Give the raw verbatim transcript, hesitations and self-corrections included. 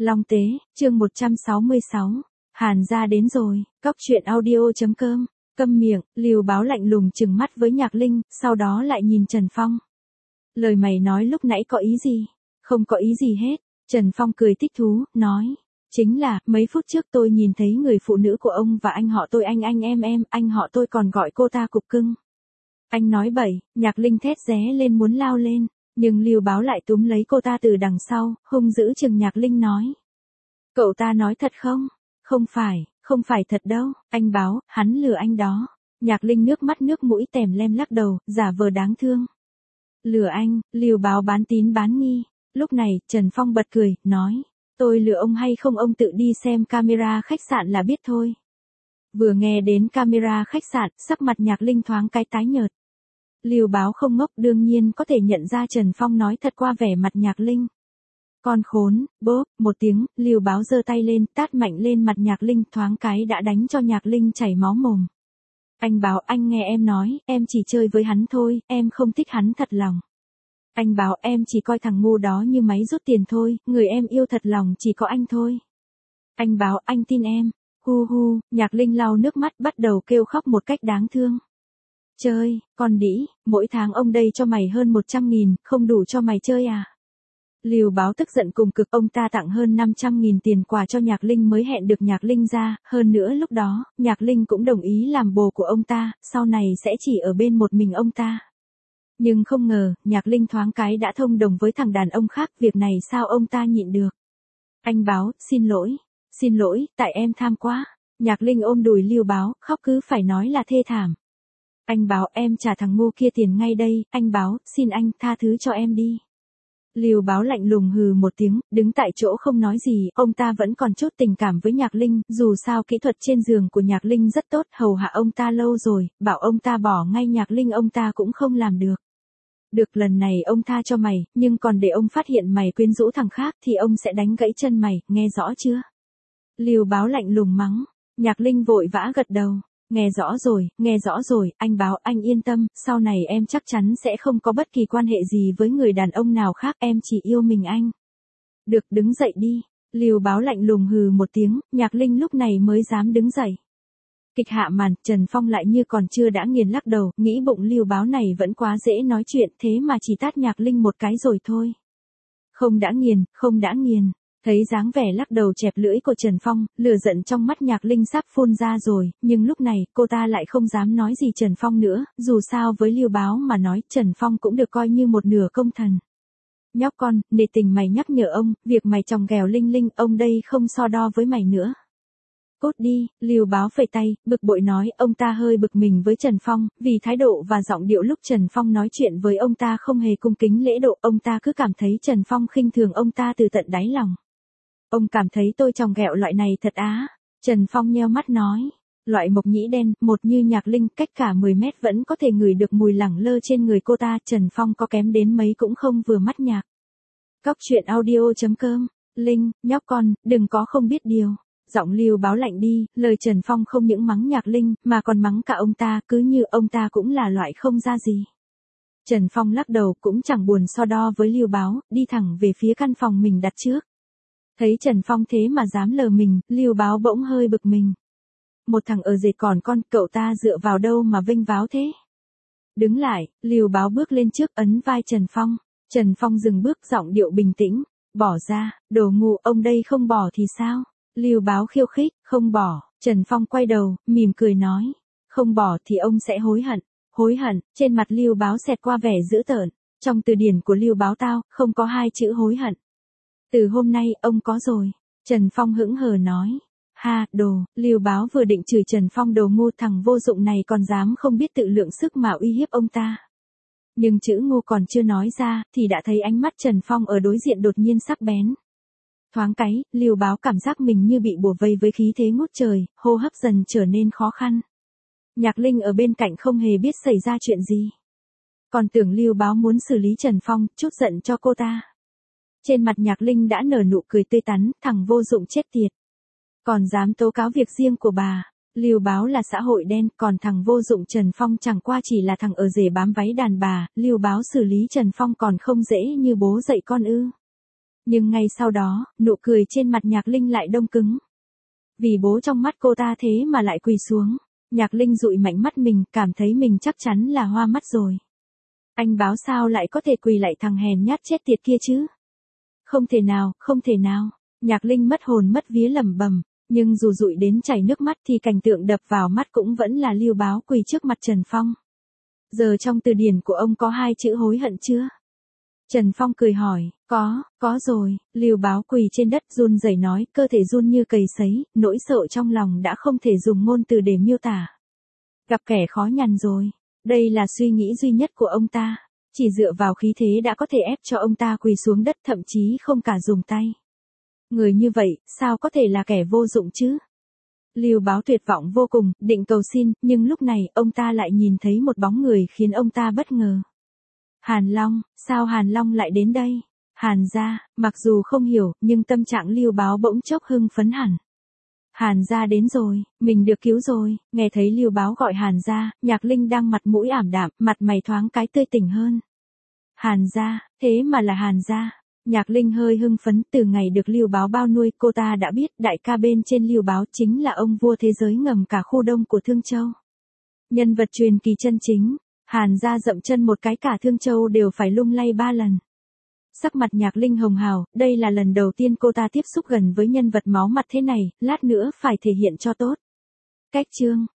Long Tế, chương một trăm sáu mươi sáu. Hàn gia đến rồi, cóc truyện audio.com. Câm miệng, Lưu Báo lạnh lùng trừng mắt với Nhạc Linh, sau đó lại nhìn Trần Phong. Lời mày nói lúc nãy có ý gì? Không có ý gì hết. Trần Phong cười thích thú, nói. Chính là, mấy phút trước tôi nhìn thấy người phụ nữ của ông và anh họ tôi anh anh em em, anh họ tôi còn gọi cô ta cục cưng. Anh nói bậy, Nhạc Linh thét ré lên muốn lao lên, nhưng Lưu Báo lại túm lấy cô ta từ đằng sau, hung dữ chừng Nhạc Linh nói. Cậu ta nói thật không? Không phải, không phải thật đâu, anh Báo, hắn lừa anh đó. Nhạc Linh nước mắt nước mũi tèm lem lắc đầu, giả vờ đáng thương. Lừa anh, Lưu Báo bán tín bán nghi. Lúc này, Trần Phong bật cười, nói. Tôi lừa ông hay không ông tự đi xem camera khách sạn là biết thôi. Vừa nghe đến camera khách sạn, sắc mặt Nhạc Linh thoáng cái tái nhợt. Lưu Báo không ngốc đương nhiên có thể nhận ra Trần Phong nói thật qua vẻ mặt Nhạc Linh. Con khốn, bốp, một tiếng, Lưu Báo giơ tay lên, tát mạnh lên mặt Nhạc Linh, thoáng cái đã đánh cho Nhạc Linh chảy máu mồm. Anh Báo, anh nghe em nói, em chỉ chơi với hắn thôi, em không thích hắn thật lòng. Anh Báo, em chỉ coi thằng ngu đó như máy rút tiền thôi, người em yêu thật lòng chỉ có anh thôi. Anh Báo, anh tin em. Hu hu, Nhạc Linh lau nước mắt bắt đầu kêu khóc một cách đáng thương. Chơi, con đĩ, mỗi tháng ông đây cho mày hơn một trăm nghìn, không đủ cho mày chơi à? Lưu Báo tức giận cùng cực, ông ta tặng hơn năm trăm nghìn tiền quà cho Nhạc Linh mới hẹn được Nhạc Linh ra, hơn nữa lúc đó, Nhạc Linh cũng đồng ý làm bồ của ông ta, sau này sẽ chỉ ở bên một mình ông ta. Nhưng không ngờ, Nhạc Linh thoáng cái đã thông đồng với thằng đàn ông khác, việc này sao ông ta nhịn được. Anh Báo, xin lỗi, xin lỗi, tại em tham quá. Nhạc Linh ôm đùi Lưu Báo, khóc cứ phải nói là thê thảm. Anh Báo, em trả thằng ngu kia tiền ngay đây, anh Báo, xin anh tha thứ cho em đi. Lưu Báo lạnh lùng hừ một tiếng, đứng tại chỗ không nói gì, ông ta vẫn còn chút tình cảm với Nhạc Linh, dù sao kỹ thuật trên giường của Nhạc Linh rất tốt, hầu hạ ông ta lâu rồi, bảo ông ta bỏ ngay Nhạc Linh ông ta cũng không làm được. Được, lần này ông tha cho mày, nhưng còn để ông phát hiện mày quyến rũ thằng khác thì ông sẽ đánh gãy chân mày, nghe rõ chưa? Lưu Báo lạnh lùng mắng, Nhạc Linh vội vã gật đầu. Nghe rõ rồi, nghe rõ rồi, anh Báo, anh yên tâm, sau này em chắc chắn sẽ không có bất kỳ quan hệ gì với người đàn ông nào khác, em chỉ yêu mình anh. Được, đứng dậy đi. Lưu Báo lạnh lùng hừ một tiếng, Nhạc Linh lúc này mới dám đứng dậy. Kịch hạ màn, Trần Phong lại như còn chưa đã nghiền lắc đầu, nghĩ bụng Lưu Báo này vẫn quá dễ nói chuyện, thế mà chỉ tát Nhạc Linh một cái rồi thôi. Không đã nghiền, không đã nghiền. Thấy dáng vẻ lắc đầu chẹp lưỡi của Trần Phong, lửa giận trong mắt Nhạc Linh sắp phun ra rồi, nhưng lúc này, cô ta lại không dám nói gì Trần Phong nữa, dù sao với Lưu Báo mà nói, Trần Phong cũng được coi như một nửa công thần. Nhóc con, nể tình mày nhắc nhở ông, việc mày chồng ghèo Linh Linh, ông đây không so đo với mày nữa. Cút đi, Lưu Báo phẩy tay, bực bội nói, ông ta hơi bực mình với Trần Phong, vì thái độ và giọng điệu lúc Trần Phong nói chuyện với ông ta không hề cung kính lễ độ, ông ta cứ cảm thấy Trần Phong khinh thường ông ta từ tận đáy lòng. Ông cảm thấy tôi chồng ghẹo loại này thật á? Trần Phong nheo mắt nói. Loại mộc nhĩ đen, một như Nhạc Linh, cách cả mười mét vẫn có thể ngửi được mùi lẳng lơ trên người cô ta, Trần Phong có kém đến mấy cũng không vừa mắt Nhạc. Cóc truyện audio.com. Linh, nhóc con, đừng có không biết điều. Giọng Lưu Báo lạnh đi, lời Trần Phong không những mắng Nhạc Linh, mà còn mắng cả ông ta, cứ như ông ta cũng là loại không ra gì. Trần Phong lắc đầu cũng chẳng buồn so đo với Lưu Báo, đi thẳng về phía căn phòng mình đặt trước. Thấy Trần Phong thế mà dám lờ mình, Lưu Báo bỗng hơi bực mình. Một thằng ở dệt còn con, cậu ta dựa vào đâu mà vênh váo thế? Đứng lại, Lưu Báo bước lên trước ấn vai Trần Phong. Trần Phong dừng bước, giọng điệu bình tĩnh. Bỏ ra, đồ ngu, ông đây không bỏ thì sao? Lưu Báo khiêu khích, không bỏ. Trần Phong quay đầu, mỉm cười nói. Không bỏ thì ông sẽ hối hận. Hối hận, trên mặt Lưu Báo xẹt qua vẻ dữ tợn. Trong từ điển của Lưu Báo tao, không có hai chữ hối hận. Từ hôm nay, ông có rồi. Trần Phong hững hờ nói. Ha, đồ, Lưu Báo vừa định chửi Trần Phong đồ ngu, thằng vô dụng này còn dám không biết tự lượng sức mà uy hiếp ông ta. Nhưng chữ ngu còn chưa nói ra, thì đã thấy ánh mắt Trần Phong ở đối diện đột nhiên sắc bén. Thoáng cái, Lưu Báo cảm giác mình như bị bủa vây với khí thế ngút trời, hô hấp dần trở nên khó khăn. Nhạc Linh ở bên cạnh không hề biết xảy ra chuyện gì. Còn tưởng Lưu Báo muốn xử lý Trần Phong, chút giận cho cô ta. Trên mặt Nhạc Linh đã nở nụ cười tươi tắn, thằng vô dụng chết tiệt. Còn dám tố cáo việc riêng của bà. Lưu Báo là xã hội đen, còn thằng vô dụng Trần Phong chẳng qua chỉ là thằng ở rể bám váy đàn bà, Lưu Báo xử lý Trần Phong còn không dễ như bố dạy con ư. Nhưng ngay sau đó, nụ cười trên mặt Nhạc Linh lại đông cứng. Vì bố trong mắt cô ta thế mà lại quỳ xuống. Nhạc Linh dụi mạnh mắt mình, cảm thấy mình chắc chắn là hoa mắt rồi. Anh báo sao lại có thể quỳ lại thằng hèn nhát chết tiệt kia chứ? Không thể nào, không thể nào. Nhạc Linh mất hồn mất vía lẩm bẩm, nhưng dù dụi đến chảy nước mắt thì cảnh tượng đập vào mắt cũng vẫn là Lưu Báo quỳ trước mặt Trần Phong. Giờ trong từ điển của ông có hai chữ hối hận chưa? Trần Phong cười hỏi, có, có rồi. Lưu Báo quỳ trên đất run rẩy nói, cơ thể run như cầy sấy, nỗi sợ trong lòng đã không thể dùng ngôn từ để miêu tả. Gặp kẻ khó nhằn rồi. Đây là suy nghĩ duy nhất của ông ta. Chỉ dựa vào khí thế đã có thể ép cho ông ta quỳ xuống đất, thậm chí không cả dùng tay. Người như vậy, sao có thể là kẻ vô dụng chứ? Lưu Báo tuyệt vọng vô cùng, định cầu xin, nhưng lúc này, ông ta lại nhìn thấy một bóng người khiến ông ta bất ngờ. Hàn Long, sao Hàn Long lại đến đây? Hàn gia, mặc dù không hiểu, nhưng tâm trạng Lưu Báo bỗng chốc hưng phấn hẳn. Hàn gia đến rồi, mình được cứu rồi. Nghe thấy Lưu Báo gọi Hàn gia, Nhạc Linh đang mặt mũi ảm đạm, mặt mày thoáng cái tươi tỉnh hơn. Hàn gia, thế mà là Hàn gia. Nhạc Linh hơi hưng phấn, từ ngày được Lưu Báo bao nuôi, cô ta đã biết đại ca bên trên Lưu Báo chính là ông vua thế giới ngầm cả khu đông của Thương Châu. Nhân vật truyền kỳ chân chính, Hàn gia dậm chân một cái cả Thương Châu đều phải lung lay ba lần. Sắc mặt Nhạc Linh hồng hào, đây là lần đầu tiên cô ta tiếp xúc gần với nhân vật máu mặt thế này, lát nữa phải thể hiện cho tốt. Cách chương